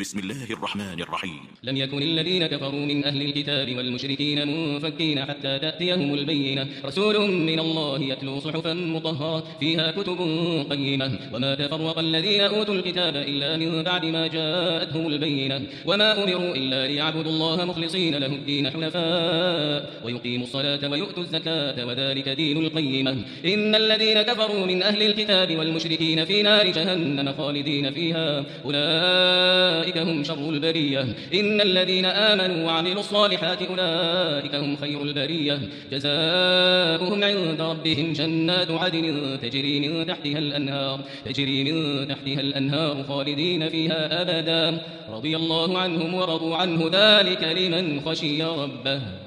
بسم الله الرحمن الرحيم. لم يكن الذين كفروا من أهل الكتاب والمشركين منفكين حتى تأتيهم البينة، رسول من الله يتلو صحفا مطهرة فيها كتب قيمة. وما تفرق الذين أوتوا الكتاب إلا من بعد ما جاءتهم البينة، وما أمروا إلا ليعبدوا الله مخلصين له الدين حنفاء ويقيموا الصلاة ويؤتوا الزكاة وذلك دين القيمة. إن الذين كفروا من أهل الكتاب والمشركين في نار جهنم خالدين فيها، أولئك هم شر البرية. إن الذين آمنوا وعملوا الصالحات أولئك هم خير البرية، جزاؤهم عند ربهم جنات عدن تجري من تحتها الأنهار خالدين فيها أبدا، رضي الله عنهم ورضوا عنه، ذلك لمن خشي ربه.